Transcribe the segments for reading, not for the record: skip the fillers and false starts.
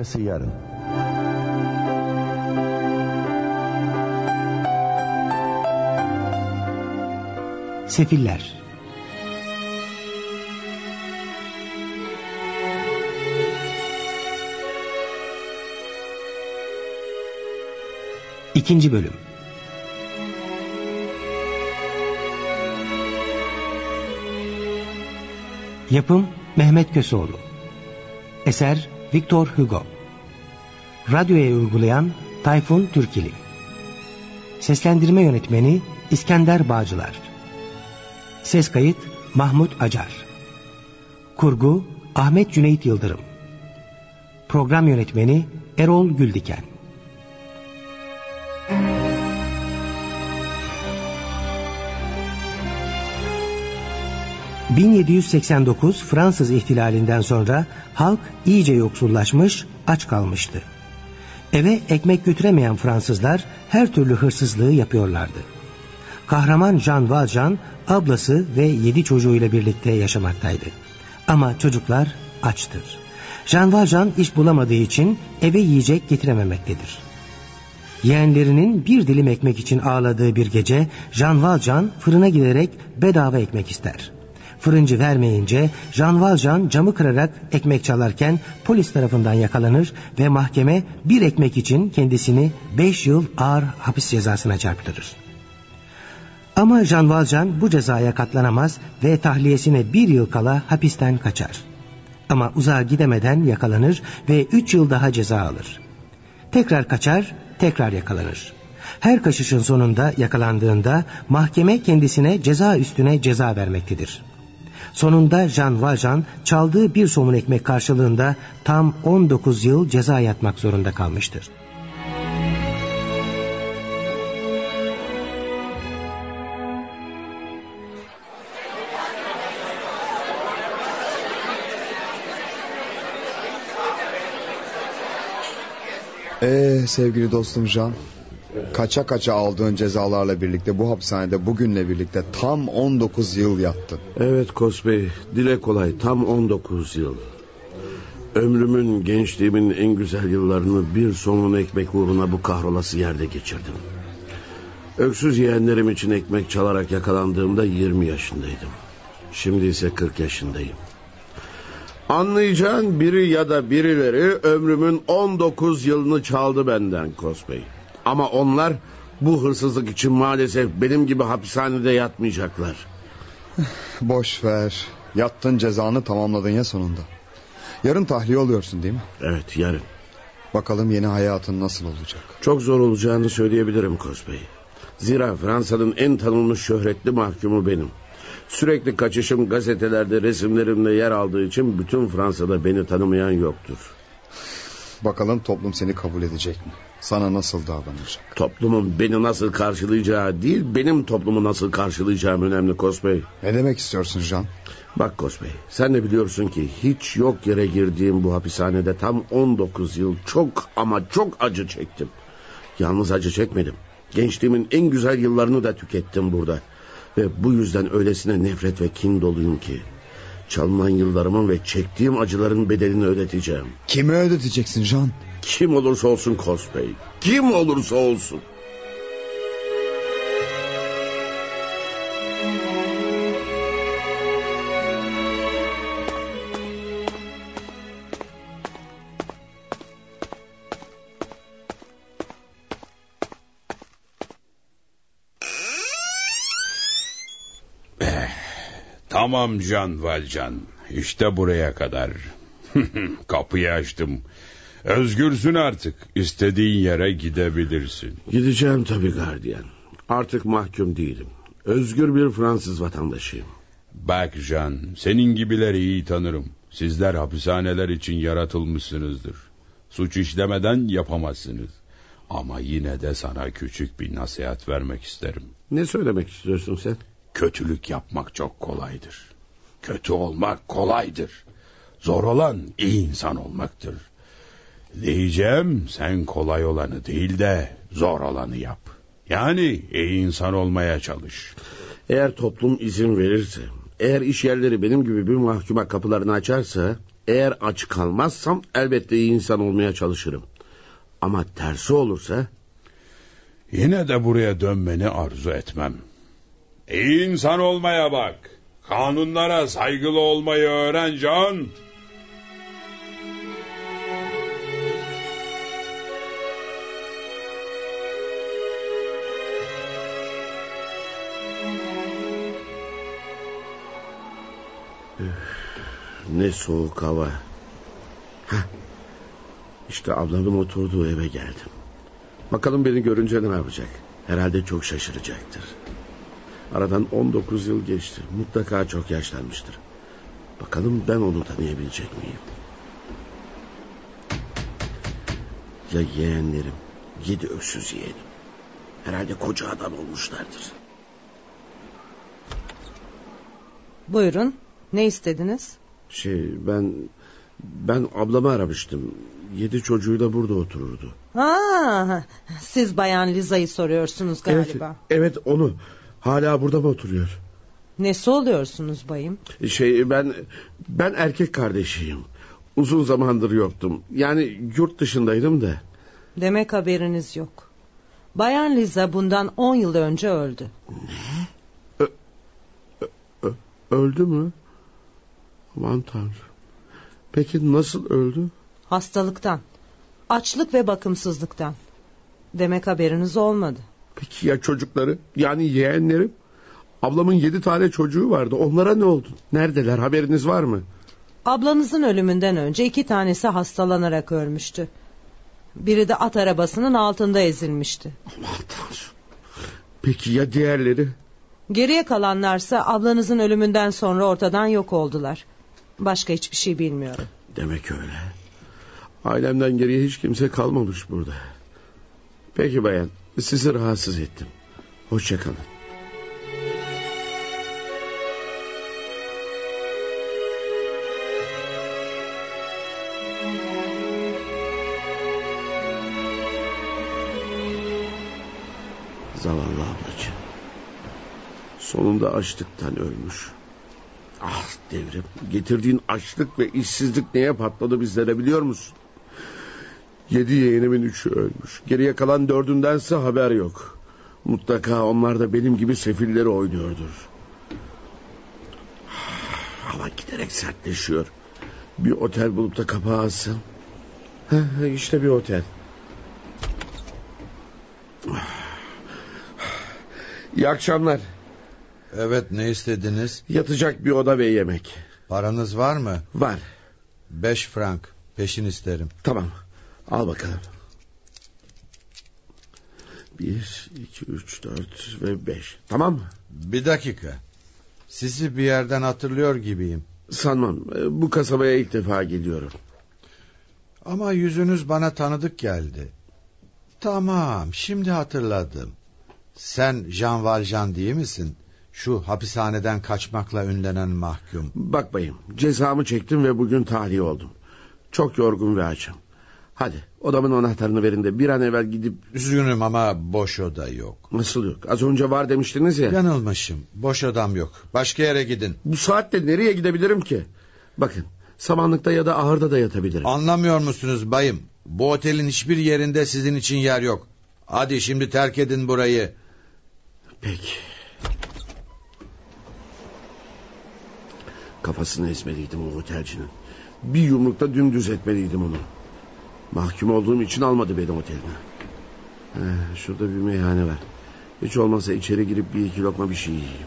Arkası yarın. Sefiller. İkinci bölüm. Yapım Mehmet Köseoğlu. Eser Victor Hugo. Radyoya uygulayan Tayfun Türkili. Seslendirme yönetmeni İskender Bağcılar. Ses kayıt Mahmut Acar. Kurgu Ahmet Cüneyt Yıldırım. Program yönetmeni Erol Güldiken. ...1789 Fransız ihtilalinden sonra halk iyice yoksullaşmış, aç kalmıştı. Eve ekmek götüremeyen Fransızlar her türlü hırsızlığı yapıyorlardı. Kahraman Jean Valjean ablası ve 7 çocuğuyla birlikte yaşamaktaydı. Ama çocuklar açtır. Jean Valjean iş bulamadığı için eve yiyecek getirememektedir. Yeğenlerinin bir dilim ekmek için ağladığı bir gece Jean Valjean fırına giderek bedava ekmek ister. Fırıncı vermeyince Jean Valjean camı kırarak ekmek çalarken polis tarafından yakalanır ve mahkeme bir ekmek için kendisini 5 yıl ağır hapis cezasına çarptırır. Ama Jean Valjean bu cezaya katlanamaz ve tahliyesine 1 yıl kala hapisten kaçar. Ama uzağa gidemeden yakalanır ve 3 yıl daha ceza alır. Tekrar kaçar, tekrar yakalanır. Her kaçışın sonunda yakalandığında mahkeme kendisine ceza üstüne ceza vermektedir. Sonunda Jean Valjean çaldığı bir somun ekmek karşılığında tam 19 yıl ceza yatmak zorunda kalmıştır. Sevgili dostum Jean, kaça kaça aldığın cezalarla birlikte bu hapishanede bugünle birlikte tam 19 yıl yattın. Evet Kos Bey, dile kolay, tam 19 yıl. Ömrümün, gençliğimin en güzel yıllarını bir somun ekmek uğruna bu kahrolası yerde geçirdim. Öksüz yeğenlerim için ekmek çalarak yakalandığımda 20 yaşındaydım. Şimdi ise 40 yaşındayım. Anlayacağın biri ya da birileri ömrümün 19 yılını çaldı benden Kos Bey. Ama onlar bu hırsızlık için maalesef benim gibi hapishanede yatmayacaklar. Boş ver. Yattın, cezanı tamamladın ya sonunda. Yarın tahliye oluyorsun değil mi? Evet, yarın. Bakalım yeni hayatın nasıl olacak? Çok zor olacağını söyleyebilirim Kos Bey. Zira Fransa'nın en tanınmış şöhretli mahkumu benim. Sürekli kaçışım gazetelerde resimlerimle yer aldığı için bütün Fransa'da beni tanımayan yoktur. Bakalım toplum seni kabul edecek mi? Sana nasıl davranacak? Toplumun beni nasıl karşılayacağı değil, benim toplumu nasıl karşılayacağım önemli Kos Bey. Ne demek istiyorsun Jean? Bak Kos Bey, sen de biliyorsun ki hiç yok yere girdiğim bu hapishanede tam 19 yıl çok ama çok acı çektim. Yalnız acı çekmedim. Gençliğimin en güzel yıllarını da tükettim burada. Ve bu yüzden öylesine nefret ve kin doluyum ki çalınan yıllarımın ve çektiğim acıların bedelini ödeteceğim. Kime ödeteceksin Jean? Kim olursa olsun Kos Bey. Kim olursa olsun. Tamam Jean Valjean, işte buraya kadar. Kapıyı açtım. Özgürsün artık. İstediğin yere gidebilirsin. Gideceğim tabii gardiyan. Artık mahkum değilim. Özgür bir Fransız vatandaşıyım. Bak Jean, senin gibileri iyi tanırım. Sizler hapishaneler için yaratılmışsınızdır. Suç işlemeden yapamazsınız. Ama yine de sana küçük bir nasihat vermek isterim. Ne söylemek istiyorsun sen? Kötülük yapmak çok kolaydır. Kötü olmak kolaydır. Zor olan iyi insan olmaktır. Diyeceğim, sen kolay olanı değil de zor olanı yap. Yani iyi insan olmaya çalış. Eğer toplum izin verirse, eğer iş yerleri benim gibi bir mahkuma kapılarını açarsa Eğer aç kalmazsam elbette iyi insan olmaya çalışırım. Ama tersi olursa... Yine de buraya dönmeni arzu etmem. İyi insan olmaya bak. Kanunlara saygılı olmayı öğren John. Ne soğuk hava. İşte ablamın oturduğu eve geldim. Bakalım beni görünce ne yapacak? Herhalde çok şaşıracaktır. Aradan 19 yıl geçti. Mutlaka çok yaşlanmıştır. Bakalım ben onu tanıyabilecek miyim? Ya yeğenlerim, 7 öksüz yeğenim. Herhalde koca adam olmuşlardır. Buyurun, ne istediniz? Ben ablamı aramıştım. 7 çocuğuyla burada otururdu. Siz Bayan Liza'yı soruyorsunuz galiba. Evet onu. Hala burada mı oturuyor? Nesi oluyorsunuz bayım? Ben erkek kardeşiyim. Uzun zamandır yoktum. Yani yurt dışındaydım da. Demek haberiniz yok. Bayan Liza bundan 10 yıl önce öldü. Ne? Öldü mü? Aman Tanrım. Peki nasıl öldü? Hastalıktan. Açlık ve bakımsızlıktan. Demek haberiniz olmadı. Peki ya çocukları? Yani yeğenlerim? Ablamın 7 tane çocuğu vardı. Onlara ne oldu? Neredeler? Haberiniz var mı? Ablanızın ölümünden önce 2 tanesi hastalanarak ölmüştü. Biri de at arabasının altında ezilmişti. Aman Tanrım. Peki ya diğerleri? Geriye kalanlarsa ablanızın ölümünden sonra ortadan yok oldular. Başka hiçbir şey bilmiyorum. Demek öyle. Ailemden geriye hiç kimse kalmamış burada. Peki bayan, sizi rahatsız ettim. Hoşça kalın. Zavallı ablacığım. Sonunda açlıktan ölmüş. Ah devrim, getirdiğin açlık ve işsizlik neye patladı bizlere biliyor musun? 7 yeğenimin 3'ü ölmüş. Geriye kalan 4'ündense haber yok. Mutlaka onlar da benim gibi sefilleri oynuyordur. Hava giderek sertleşiyor. Bir otel bulup da kapağı alsın. İşte bir otel. İyi akşamlar. Evet, ne istediniz? Yatacak bir oda ve yemek. Paranız var mı? Var. 5 frank. Peşin isterim. Tamam. Al bakalım. 1, 2, 3, 4 ve 5. Tamam mı? Bir dakika. Sizi bir yerden hatırlıyor gibiyim. Sanmam. Bu kasabaya ilk defa geliyorum. Ama yüzünüz bana tanıdık geldi. Tamam, şimdi hatırladım. Sen Jean Valjean değil misin? Şu hapishaneden kaçmakla ünlenen mahkum. Bak bayım, cezamı çektim ve bugün tahliye oldum. Çok yorgun ve açım. Hadi odamın anahtarını verin de bir an evvel gidip... Üzgünüm ama boş oda yok. Nasıl yok? Az önce var demiştiniz ya. Yanılmışım. Boş odam yok. Başka yere gidin. Bu saatte nereye gidebilirim ki? Bakın, samanlıkta ya da ahırda da yatabilirim. Anlamıyor musunuz bayım? Bu otelin hiçbir yerinde sizin için yer yok. Hadi şimdi terk edin burayı. Peki. Kafasını ezmeliydim o otelcinin. Bir yumrukta dümdüz etmeliydim onu. Mahkum olduğum için almadı beni oteline. Şurada bir meyhane var. Hiç olmazsa içeri girip 1-2 lokma bir şey yiyeyim.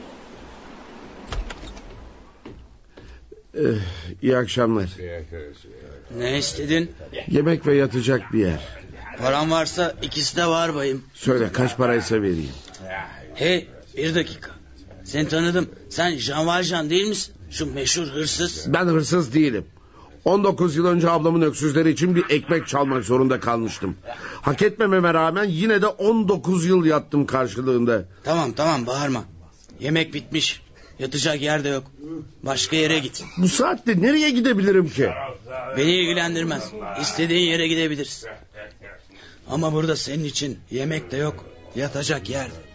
İyi akşamlar. Ne istedin? Yemek ve yatacak bir yer. Param varsa ikisi de var bayım. Söyle kaç paraysa vereyim. Hey, bir dakika. Seni tanıdım. Sen Jean Valjean değil misin? Şu meşhur hırsız. Ben hırsız değilim. 19 yıl önce ablamın öksüzleri için bir ekmek çalmak zorunda kalmıştım. Hak etmememe rağmen yine de 19 yıl yattım karşılığında. Tamam bağırma. Yemek bitmiş. Yatacak yer de yok. Başka yere git. Bu saatte nereye gidebilirim ki? Beni ilgilendirmez. İstediğin yere gidebilirsin. Ama burada senin için yemek de yok. Yatacak yer de.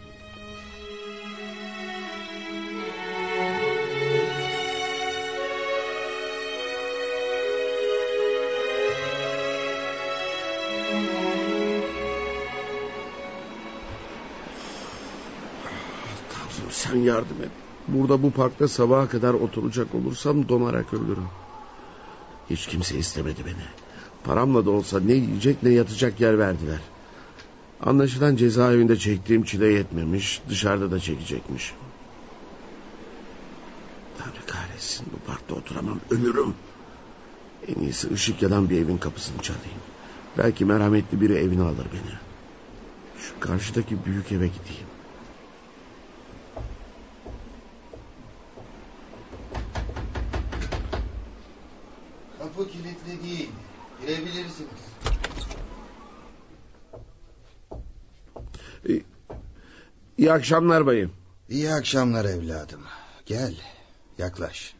Sen yardım et. Burada bu parkta sabaha kadar oturacak olursam donarak ölürüm. Hiç kimse istemedi beni. Paramla da olsa ne yiyecek ne yatacak yer verdiler. Anlaşılan cezaevinde çektiğim çile yetmemiş, dışarıda da çekecekmiş. Tanrı kahretsin, bu parkta oturamam, ölürüm. En iyisi ışık yanan bir evin kapısını çalayım. Belki merhametli biri evine alır beni. Şu karşıdaki büyük eve gideyim. Kapı kilitli değil. Girebilirsiniz. İyi akşamlar bayım. İyi akşamlar evladım. Gel, yaklaş.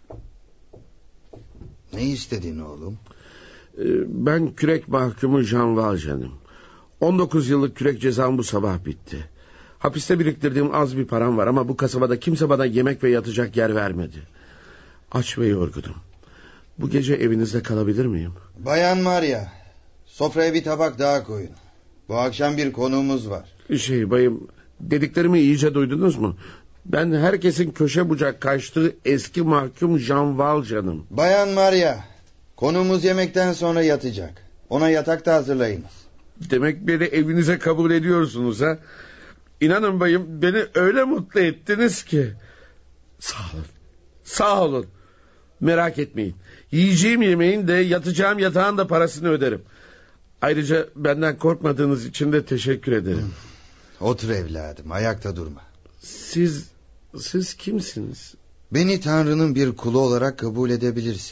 Ne istedin oğlum? Ben kürek mahkumu Jean Valjean'ım. 19 yıllık kürek cezam bu sabah bitti. Hapiste biriktirdiğim az bir param var ama bu kasabada kimse bana yemek ve yatacak yer vermedi. Aç ve yorgunum. Bu gece evinizde kalabilir miyim? Bayan Maria, sofraya bir tabak daha koyun. Bu akşam bir konuğumuz var. Bayım, dediklerimi iyice duydunuz mu? Ben herkesin köşe bucak kaçtığı eski mahkum Jean Valjean'ım. Bayan Maria, konuğumuz yemekten sonra yatacak. Ona yatak da hazırlayınız. Demek beni evinize kabul ediyorsunuz ha? İnanın bayım, beni öyle mutlu ettiniz ki. Sağ olun. Sağ olun. Merak etmeyin. Yiyeceğim yemeğin de yatacağım yatağın da parasını öderim. Ayrıca benden korkmadığınız için de teşekkür ederim. Otur evladım, ayakta durma. Siz kimsiniz? Beni Tanrı'nın bir kulu olarak kabul edebilirsin.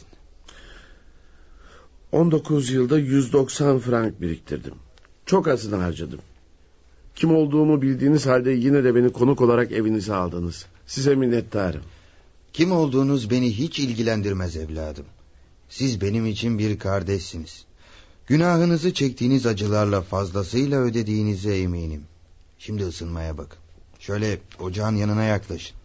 19 yılda 190 frank biriktirdim. Çok azını harcadım. Kim olduğumu bildiğiniz halde yine de beni konuk olarak evinize aldınız. Size minnettarım. Kim olduğunuz beni hiç ilgilendirmez evladım. Siz benim için bir kardeşsiniz. Günahınızı çektiğiniz acılarla fazlasıyla ödediğinize eminim. Şimdi ısınmaya bakın. Şöyle ocağın yanına yaklaşın.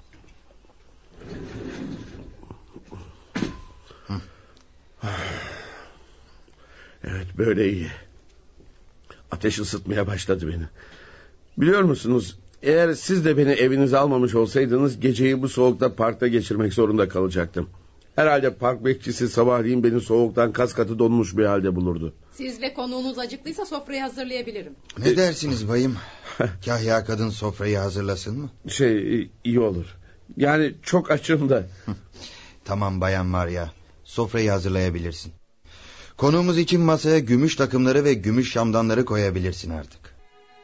Evet, böyle iyi. Ateş ısıtmaya başladı beni. Biliyor musunuz, eğer siz de beni evinize almamış olsaydınız geceyi bu soğukta parkta geçirmek zorunda kalacaktım. Herhalde park bekçisi sabahleyin beni soğuktan kas katı donmuş bir halde bulurdu. Siz ve konuğunuz acıktıysa sofrayı hazırlayabilirim. Ne dersiniz bayım? Kahya kadın sofrayı hazırlasın mı? İyi olur. Yani çok açım da. Tamam Bayan Maria, sofrayı hazırlayabilirsin. Konuğumuz için masaya gümüş takımları ve gümüş şamdanları koyabilirsin artık.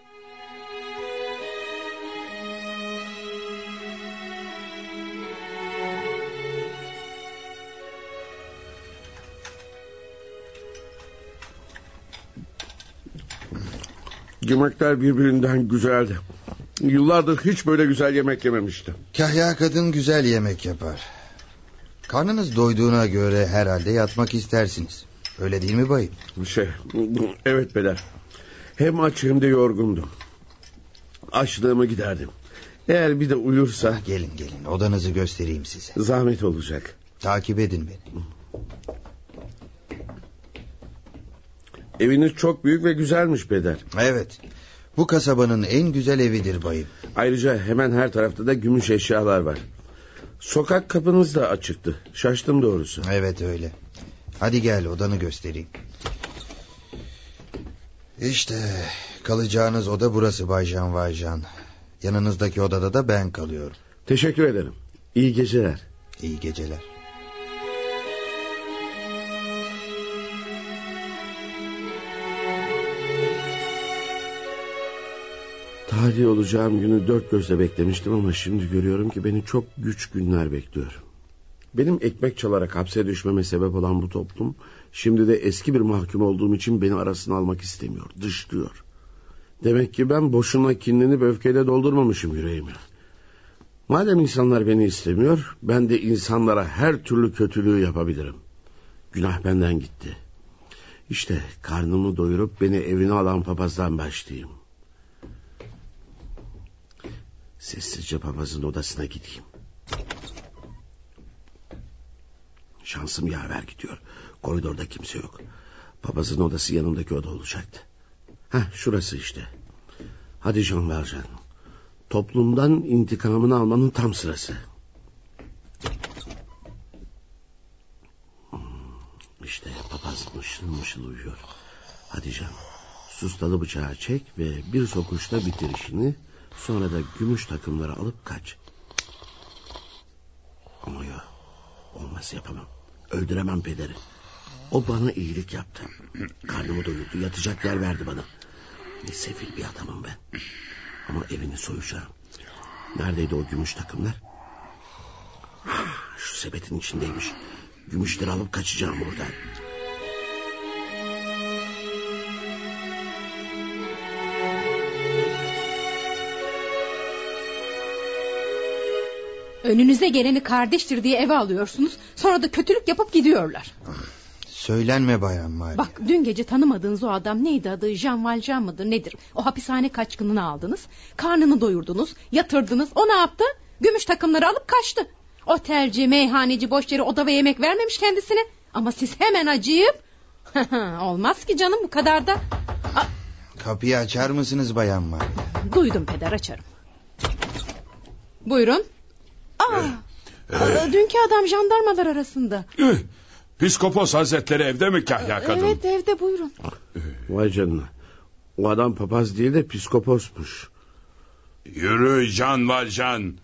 Yemekler birbirinden güzeldi. Yıllardır hiç böyle güzel yemek yememiştim. Kahya kadın güzel yemek yapar. Karnınız doyduğuna göre herhalde yatmak istersiniz. Öyle değil mi bayım? Evet Peder. Hem aç hem de yorgundum. Açlığımı giderdim. Eğer bir de uyursa... Gelin odanızı göstereyim size. Zahmet olacak. Takip edin beni. Eviniz çok büyük ve güzelmiş Peder. Evet. Bu kasabanın en güzel evidir bayım. Ayrıca hemen her tarafta da gümüş eşyalar var. Sokak kapınız da açıktı. Şaştım doğrusu. Evet öyle. Hadi gel odanı göstereyim. İşte kalacağınız oda burası Bay Jean Valjean. Yanınızdaki odada da ben kalıyorum. Teşekkür ederim. İyi geceler. İyi geceler. Tahliye olacağım günü dört gözle beklemiştim ama şimdi görüyorum ki beni çok güç günler bekliyor. Benim ekmek çalarak hapse düşmeme sebep olan bu toplum şimdi de eski bir mahkum olduğum için beni arasına almak istemiyor, dışlıyor. Demek ki ben boşuna kinlenip öfkeyle doldurmamışım yüreğimi. Madem insanlar beni istemiyor, ben de insanlara her türlü kötülüğü yapabilirim. Günah benden gitti. İşte karnımı doyurup beni evine alan papazdan başlayayım. Sessizce papazın odasına gideyim. Şansım yaver gidiyor. Koridorda kimse yok. Papazın odası yanımdaki oda olacaktı. Şurası işte. Hadi Jean Valjean. Toplumdan intikamını almanın tam sırası. İşte papaz mışıl mışıl uyuyor. Hadi canım, sustalı bıçağı çek ve bir sokuşta bitir işini. Sonra da gümüş takımları alıp kaç. Ama ya, olmaz, yapamam. Öldüremem pederi. O bana iyilik yaptı. Karnımı doyurdu, yatacak yer verdi bana. Ne sefil bir adamım ben. Ama evini soyacağım. Neredeydi o gümüş takımlar? Şu sepetin içindeymiş. Gümüşleri alıp kaçacağım buradan. Önünüze geleni kardeştir diye eve alıyorsunuz. Sonra da kötülük yapıp gidiyorlar. Söylenme Bayan Mari. Bak, dün gece tanımadığınız o adam, neydi adı, Jean Valjean mıdır nedir? O hapishane kaçkınını aldınız. Karnını doyurdunuz, yatırdınız. O ne yaptı? Gümüş takımları alıp kaçtı. Otelci, meyhaneci boş yere oda ve yemek vermemiş kendisine. Ama siz hemen acıyıp... Olmaz ki canım, bu kadar da... Kapıyı açar mısınız Bayan Mari? Duydum peder, açarım. Buyurun. Dünkü adam jandarmalar arasında. Piskopos Hazretleri evde mi kahya kadın? Evet, evde, buyurun. Vay canına. O adam papaz değil de piskoposmuş. Yürü Jean Valjean.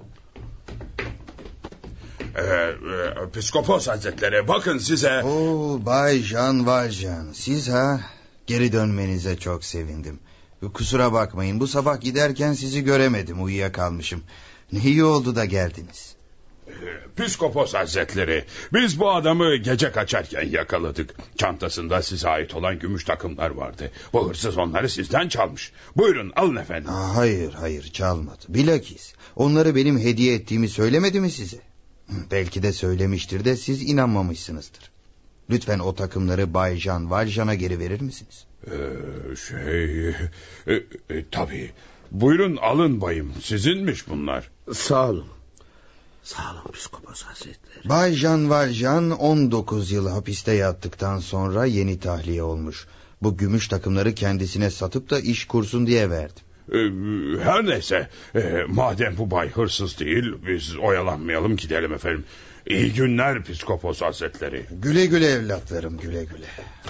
Piskopos Hazretleri, bakın size. Bay Jean Valjean, siz ha? Geri dönmenize çok sevindim. Kusura bakmayın, bu sabah giderken sizi göremedim, uyuyakalmışım. Ne iyi oldu da geldiniz. Piskopos Hazretleri, biz bu adamı gece kaçarken yakaladık. Çantasında size ait olan gümüş takımlar vardı. Bu hırsız onları sizden çalmış. Buyurun, alın efendim. Hayır, çalmadı. Bilakis onları benim hediye ettiğimi söylemedi mi size? Belki de söylemiştir de siz inanmamışsınızdır. Lütfen o takımları Bay Jean Valjean'a geri verir misiniz? Tabii. Buyurun, alın bayım, sizinmiş bunlar. Sağ olun. Sağ olun Piskopos Hazretleri. Bay Jean Valjean 19 yıl hapiste yattıktan sonra yeni tahliye olmuş. Bu gümüş takımları kendisine satıp da iş kursun diye verdim. Her neyse, madem bu bay hırsız değil, biz oyalanmayalım, gidelim efendim. İyi günler Piskopos Hazretleri. Güle güle evlatlarım, güle güle.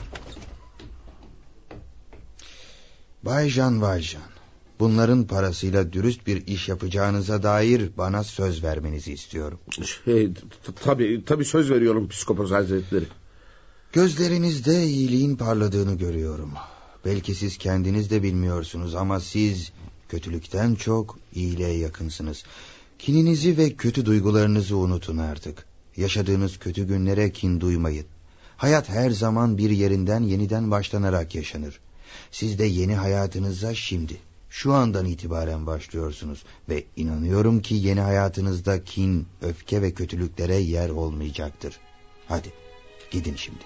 Bay Jean Valjean, bunların parasıyla dürüst bir iş yapacağınıza dair bana söz vermenizi istiyorum. Tabii söz veriyorum Piskopos Hazretleri. Gözlerinizde iyiliğin parladığını görüyorum. Belki siz kendiniz de bilmiyorsunuz ama siz kötülükten çok iyiliğe yakınsınız. Kininizi ve kötü duygularınızı unutun artık. Yaşadığınız kötü günlere kin duymayın. Hayat her zaman bir yerinden yeniden başlanarak yaşanır. Siz de yeni hayatınıza şimdi, şu andan itibaren başlıyorsunuz ve inanıyorum ki yeni hayatınızda kin, öfke ve kötülüklere yer olmayacaktır. Hadi gidin şimdi.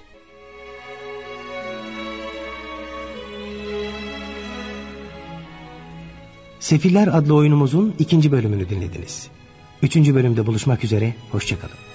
Sefiller adlı oyunumuzun 2. bölümünü dinlediniz. 3. bölümde buluşmak üzere, hoşça kalın.